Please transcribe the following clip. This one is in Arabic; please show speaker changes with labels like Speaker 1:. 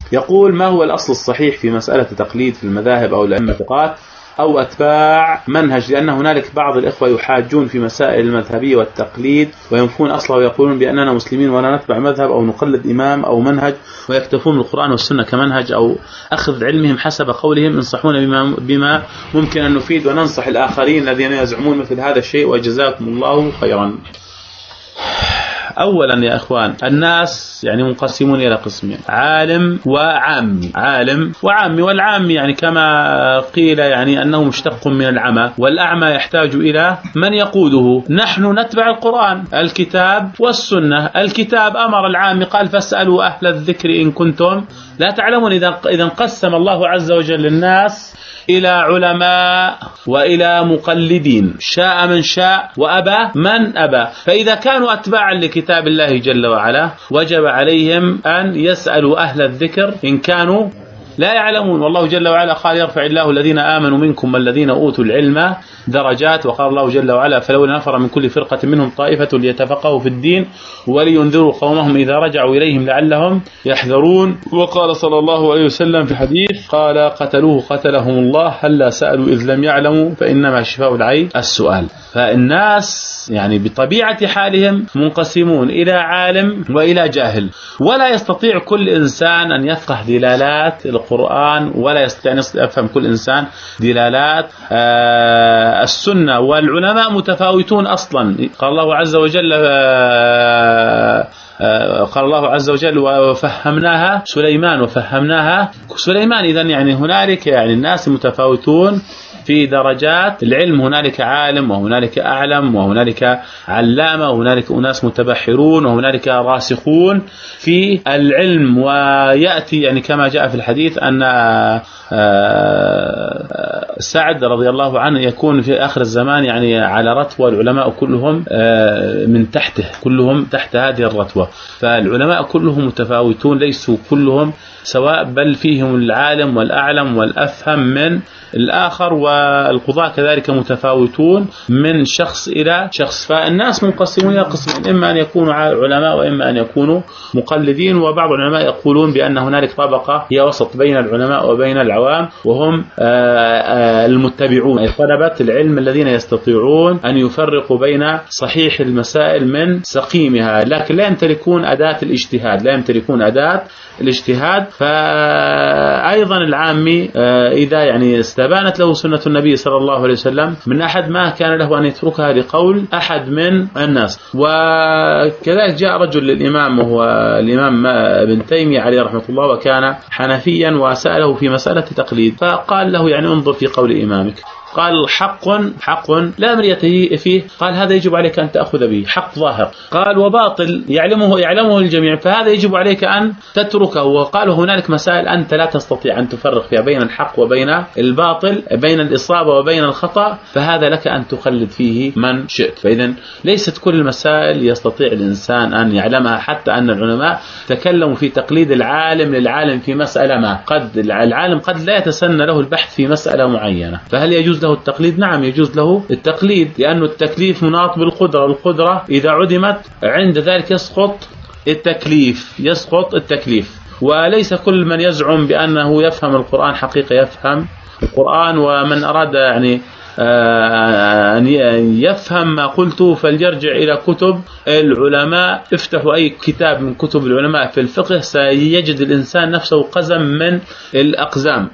Speaker 1: يقول: ما هو الأصل الصحيح في مسألة تقليد في المذاهب أو الأئمة أو أتباع منهج؟ لأن هنالك بعض الإخوة يحاجون في مسائل المذهبية والتقليد وينفون أصله ويقولون بأننا مسلمين ولا نتبع مذهب أو نقلد إمام أو منهج، ويكتفون بالقرآن والسنة كمنهج أو أخذ علمهم حسب قولهم. انصحونا بما ممكن أن نفيد وننصح الآخرين الذين يزعمون مثل هذا الشيء، وجزاكم الله خيرا. أولا يا إخوان، الناس يعني منقسمون إلى قسمين: عالم وعامي. عالم وعامي، والعامي يعني كما قيل يعني أنه مشتق من العمى، والأعمى يحتاج إلى من يقوده. نحن نتبع القرآن، الكتاب والسنة. الكتاب أمر العامي قال: فاسألوا أهل الذكر إن كنتم لا تعلمون. إذا انقسم الله عز وجل الناس إلى علماء وإلى مقلدين، شاء من شاء وأبى من أبى. فإذا كانوا أتباعا لكتاب الله جل وعلا وجب عليهم أن يسألوا أهل الذكر إن كانوا لا يعلمون. والله جل وعلا قال: يرفع الله الذين آمنوا منكم والذين أوتوا العلم درجات. وقال الله جل وعلا: فلولا نفر من كل فرقة منهم طائفة ليتفقهوا في الدين ولينذروا قومهم إذا رجعوا إليهم لعلهم يحذرون. وقال صلى الله عليه وسلم في حديث قال: قتلوه قتلهم الله هلا سألوا إذ لم يعلموا فإنما شفاء العي السؤال. فالناس يعني بطبيعة حالهم منقسمون إلى عالم وإلى جاهل، ولا يستطيع كل إنسان أن يفقه دلالات القرآن، ولا يستطيع أن يفهم كل إنسان دلالات السنة. والعلماء متفاوتون أصلا. قال الله عز وجل: وفهمناها سليمان وفهمناها سليمان. إذن يعني هنالك يعني الناس متفاوتون في درجات العلم. هنالك عالم وهنالك أعلم وهنالك علامة وهنالك أناس متبحرون وهنالك راسخون في العلم. ويأتي يعني كما جاء في الحديث أن سعد رضي الله عنه يكون في آخر الزمان يعني على رتوة العلماء كلهم من تحته، كلهم تحت هذه الرتوة. فالعلماء كلهم متفاوتون، ليسوا كلهم سواء، بل فيهم العالم والأعلم والأفهم من الآخر. والقضاة كذلك متفاوتون من شخص إلى شخص. فالناس منقسمون إلى قسمين: إما أن يكونوا علماء وإما أن يكونوا مقلدين. وبعض العلماء يقولون بأن هنالك طبقة هي وسط بين العلماء وبين العوام، وهم المتبعون، أي طلبة العلم الذين يستطيعون أن يفرقوا بين صحيح المسائل من سقيمها، لكن لا يمتلكون أداة الاجتهاد. فأيضا العامي إذا يعني استبانت له سنة النبي صلى الله عليه وسلم من أحد ما كان له أن يتركها لقول أحد من الناس. وكذلك جاء رجل للإمام وهو الإمام ابن تيمية عليه رحمة الله، وكان حنفيا، وسأله في مسألة تقليد، فقال له يعني انظر في قول إمامك. قال: حق لا مرية فيه. قال: هذا يجب عليك أن تأخذ به، حق ظاهر. قال: وباطل يعلمه الجميع، فهذا يجب عليك أن تتركه. وقال: هنالك مسائل أنت لا تستطيع أن تفرق فيها بين الحق وبين الباطل، بين الإصابة وبين الخطأ، فهذا لك أن تقلد فيه من شئت. فإذن ليست كل المسائل يستطيع الإنسان أن يعلمها، حتى أن العلماء تكلموا في تقليد العالم للعالم في مسألة ما. العالم قد لا يتسنى له البحث في مسألة معينة، فهل يجوز له التقليد؟ نعم يجوز له التقليد، لأن التكليف مناط بالقدرة، والقدرة إذا عدمت عند ذلك يسقط التكليف. وليس كل من يزعم بأنه يفهم القرآن حقيقة يفهم القرآن. ومن أراد يعني أن يفهم ما قلته فليرجع إلى كتب العلماء. افتحوا أي كتاب من كتب العلماء في الفقه سيجد الإنسان نفسه قزم من الأقزام.